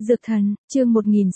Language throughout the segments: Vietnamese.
Dược thần, chương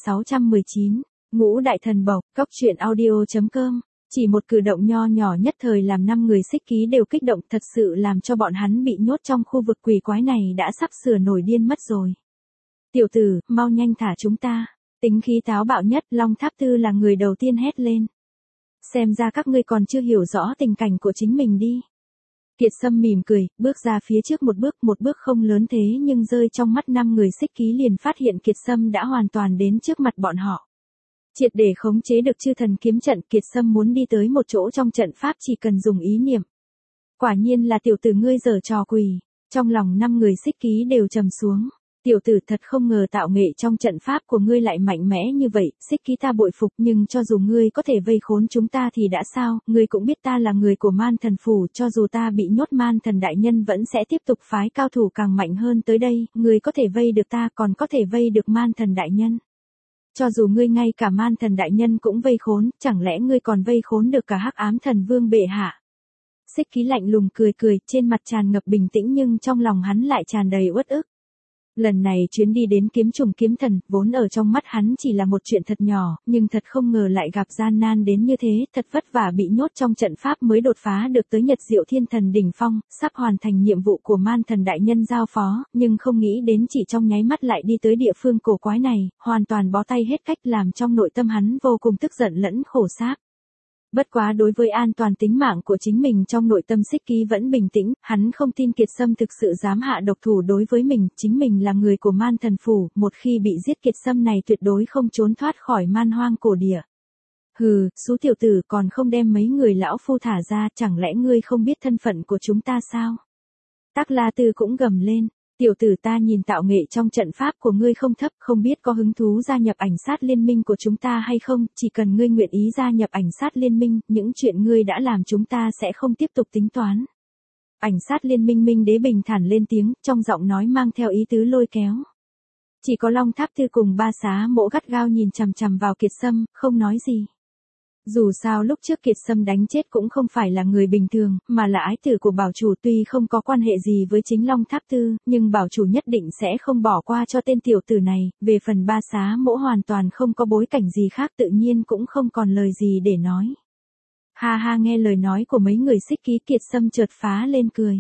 1619, Ngũ đại thần bộc, Cóc truyện audio.com. Chỉ một cử động nho nhỏ nhất thời làm 5 người xích ký đều kích động, thật sự làm cho bọn hắn bị nhốt trong khu vực quỷ quái này đã sắp sửa nổi điên mất rồi. Tiểu tử, mau nhanh thả chúng ta. Tính khí táo bạo nhất, Long Tháp Tư là người đầu tiên hét lên. Xem ra các ngươi còn chưa hiểu rõ tình cảnh của chính mình đi. Kiệt Sâm mỉm cười, bước ra phía trước một bước không lớn thế nhưng rơi trong mắt 5 người xích ký liền phát hiện Kiệt Sâm đã hoàn toàn đến trước mặt bọn họ. Triệt để khống chế được chư thần kiếm trận, Kiệt Sâm muốn đi tới một chỗ trong trận pháp chỉ cần dùng ý niệm. Quả nhiên là tiểu tử ngươi giở trò quỷ, trong lòng 5 người xích ký đều trầm xuống. Tiểu tử thật không ngờ tạo nghệ trong trận pháp của ngươi lại mạnh mẽ như vậy, xích ký ta bội phục, nhưng cho dù ngươi có thể vây khốn chúng ta thì đã sao, ngươi cũng biết ta là người của Man Thần Phủ, cho dù ta bị nhốt Man Thần Đại Nhân vẫn sẽ tiếp tục phái cao thủ càng mạnh hơn tới đây, ngươi có thể vây được ta còn có thể vây được Man Thần Đại Nhân. Cho dù ngươi ngay cả Man Thần Đại Nhân cũng vây khốn, chẳng lẽ ngươi còn vây khốn được cả Hắc Ám Thần Vương bệ hạ? Xích ký lạnh lùng cười, trên mặt tràn ngập bình tĩnh nhưng trong lòng hắn lại tràn đầy uất ức. Lần này chuyến đi đến kiếm trùng kiếm thần, vốn ở trong mắt hắn chỉ là một chuyện thật nhỏ, nhưng thật không ngờ lại gặp gian nan đến như thế, thật vất vả bị nhốt trong trận pháp mới đột phá được tới Nhật Diệu Thiên Thần đỉnh phong, sắp hoàn thành nhiệm vụ của Man Thần Đại Nhân giao phó, nhưng không nghĩ đến chỉ trong nháy mắt lại đi tới địa phương cổ quái này, hoàn toàn bó tay hết cách làm trong nội tâm hắn vô cùng tức giận lẫn khổ xác. Bất quá đối với an toàn tính mạng của chính mình trong nội tâm xích ký vẫn bình tĩnh, hắn không tin Kiệt Sâm thực sự dám hạ độc thủ đối với mình, chính mình là người của Man Thần Phủ, một khi bị giết Kiệt Sâm này tuyệt đối không trốn thoát khỏi man hoang cổ địa. Hừ, số tiểu tử còn không đem mấy người lão phu thả ra, chẳng lẽ ngươi không biết thân phận của chúng ta sao? Tắc La Tư cũng gầm lên. Tiểu tử ta nhìn tạo nghệ trong trận pháp của ngươi không thấp, không biết có hứng thú gia nhập ảnh sát liên minh của chúng ta hay không, chỉ cần ngươi nguyện ý gia nhập ảnh sát liên minh, những chuyện ngươi đã làm chúng ta sẽ không tiếp tục tính toán. Ảnh sát liên minh Minh Đế bình thản lên tiếng, trong giọng nói mang theo ý tứ lôi kéo. Chỉ có Long Tháp Tư cùng Ba Xá Mỗ gắt gao nhìn chằm chằm vào Kiệt Sâm, không nói gì. Dù sao lúc trước Kiệt Sâm đánh chết cũng không phải là người bình thường, mà là ái tử của bảo chủ, tuy không có quan hệ gì với chính Long Tháp Tư, nhưng bảo chủ nhất định sẽ không bỏ qua cho tên tiểu tử này, về phần Ba Xá Mỗ hoàn toàn không có bối cảnh gì khác tự nhiên cũng không còn lời gì để nói. Ha ha, nghe lời nói của mấy người xích ký, Kiệt Sâm chợt phá lên cười.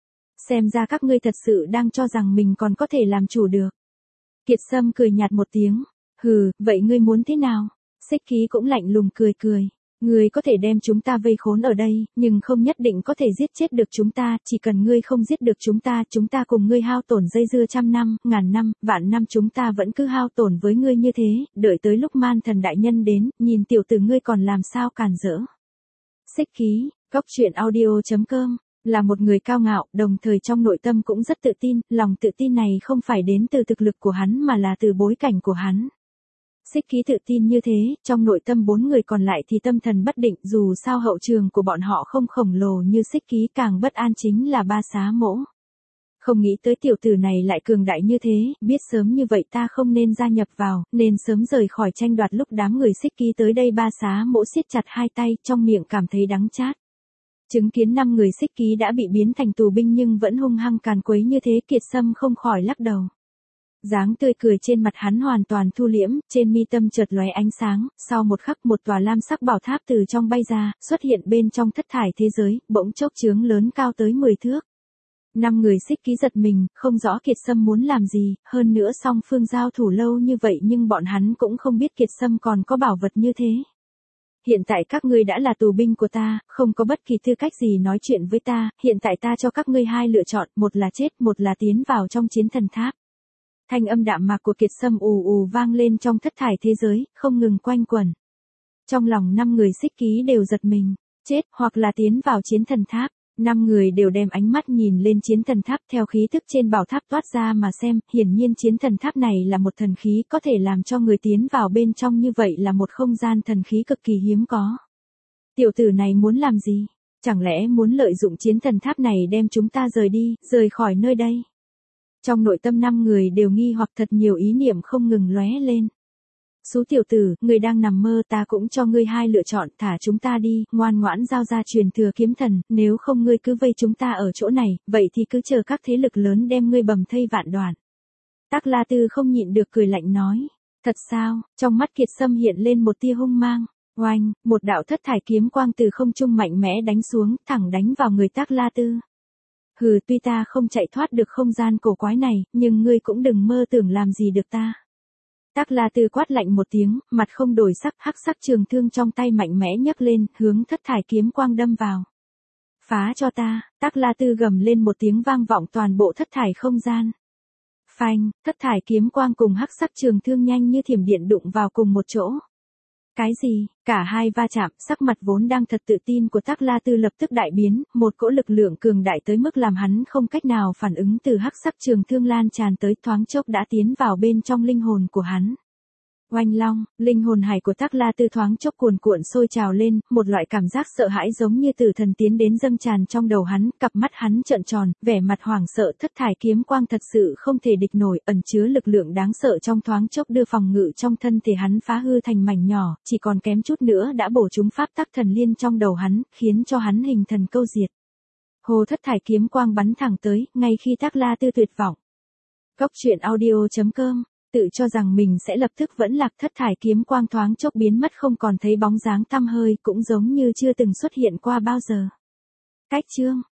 Xem ra các ngươi thật sự đang cho rằng mình còn có thể làm chủ được. Kiệt Sâm cười nhạt một tiếng, hừ, vậy ngươi muốn thế nào? Xích ký cũng lạnh lùng cười. Ngươi có thể đem chúng ta vây khốn ở đây, nhưng không nhất định có thể giết chết được chúng ta, chỉ cần ngươi không giết được chúng ta cùng ngươi hao tổn dây dưa 100 năm, ngàn năm, vạn năm chúng ta vẫn cứ hao tổn với ngươi như thế, đợi tới lúc Man Thần Đại Nhân đến, nhìn tiểu tử ngươi còn làm sao cản rỡ. Xích ký, Cóc truyện audio.com, là một người cao ngạo, đồng thời trong nội tâm cũng rất tự tin, lòng tự tin này không phải đến từ thực lực của hắn mà là từ bối cảnh của hắn. Xích ký tự tin như thế, trong nội tâm 4 người còn lại thì tâm thần bất định, dù sao hậu trường của bọn họ không khổng lồ như xích ký, càng bất an chính là Ba Xá Mỗ. Không nghĩ tới tiểu tử này lại cường đại như thế, biết sớm như vậy ta không nên gia nhập vào, nên sớm rời khỏi tranh đoạt. Lúc đám người xích ký tới đây, Ba Xá Mỗ siết chặt hai tay, trong miệng cảm thấy đắng chát. Chứng kiến 5 người xích ký đã bị biến thành tù binh nhưng vẫn hung hăng càn quấy như thế, Kiệt Sâm không khỏi lắc đầu. Dáng tươi cười trên mặt hắn hoàn toàn thu liễm, trên mi tâm chợt lóe ánh sáng, sau một khắc một tòa lam sắc bảo tháp từ trong bay ra, xuất hiện bên trong thất thải thế giới, bỗng chốc chướng lớn cao tới 10 thước. 5 người xích ký giật mình, không rõ Kiệt Sâm muốn làm gì, hơn nữa song phương giao thủ lâu như vậy nhưng bọn hắn cũng không biết Kiệt Sâm còn có bảo vật như thế. Hiện tại các ngươi đã là tù binh của ta, không có bất kỳ tư cách gì nói chuyện với ta, hiện tại ta cho các ngươi hai lựa chọn, một là chết, một là tiến vào trong chiến thần tháp. Thanh âm đạm mạc của Kiệt Sâm ù vang lên trong thất thải thế giới, không ngừng quanh quẩn. Trong lòng 5 người xích ký đều giật mình, chết hoặc là tiến vào chiến thần tháp. 5 người đều đem ánh mắt nhìn lên chiến thần tháp, theo khí thức trên bảo tháp toát ra mà xem, hiển nhiên chiến thần tháp này là một thần khí có thể làm cho người tiến vào bên trong, như vậy là một không gian thần khí cực kỳ hiếm có. Tiểu tử này muốn làm gì? Chẳng lẽ muốn lợi dụng chiến thần tháp này đem chúng ta rời khỏi nơi đây? Trong nội tâm 5 người đều nghi hoặc, thật nhiều ý niệm không ngừng lóe lên. Số tiểu tử, người đang nằm mơ, ta cũng cho ngươi hai lựa chọn, thả chúng ta đi, ngoan ngoãn giao ra truyền thừa kiếm thần, nếu không ngươi cứ vây chúng ta ở chỗ này, vậy thì cứ chờ các thế lực lớn đem ngươi bầm thây vạn đoạn. Tắc La Tư không nhịn được cười lạnh nói. Thật sao? Trong mắt Kiệt Sâm hiện lên một tia hung mang. Oanh, một đạo thất thải kiếm quang từ không trung mạnh mẽ đánh xuống, thẳng đánh vào người Tắc La Tư. Hừ, tuy ta không chạy thoát được không gian cổ quái này, nhưng ngươi cũng đừng mơ tưởng làm gì được ta. Tắc La Tư quát lạnh một tiếng, mặt không đổi sắc, hắc sắc trường thương trong tay mạnh mẽ nhấc lên, hướng thất thải kiếm quang đâm vào. Phá cho ta, Tắc La Tư gầm lên một tiếng vang vọng toàn bộ thất thải không gian. Phanh, thất thải kiếm quang cùng hắc sắc trường thương nhanh như thiểm điện đụng vào cùng một chỗ. Cái gì? Cả hai va chạm, sắc mặt vốn đang thật tự tin của Tắc La Tư lập tức đại biến, một cỗ lực lượng cường đại tới mức làm hắn không cách nào phản ứng từ hắc sắc trường thương lan tràn tới thoáng chốc đã tiến vào bên trong linh hồn của hắn. Oanh long, linh hồn hải của Tắc La Tư thoáng chốc cuồn cuộn sôi trào lên, một loại cảm giác sợ hãi giống như tử thần tiến đến dâng tràn trong đầu hắn, cặp mắt hắn trợn tròn, vẻ mặt hoảng sợ thất thải kiếm quang thật sự không thể địch nổi, ẩn chứa lực lượng đáng sợ trong thoáng chốc đưa phòng ngự trong thân thể hắn phá hư thành mảnh nhỏ, chỉ còn kém chút nữa đã bổ trúng pháp tắc thần liên trong đầu hắn, khiến cho hắn hình thần câu diệt. Hồ thất thải kiếm quang bắn thẳng tới, ngay khi Tắc La Tư tuyệt vọng. Góc truyện audio.com Tự cho rằng mình sẽ lập tức vẫn lạc thất thải kiếm quang thoáng chốc biến mất không còn thấy bóng dáng tăm hơi cũng giống như chưa từng xuất hiện qua bao giờ. Cách chương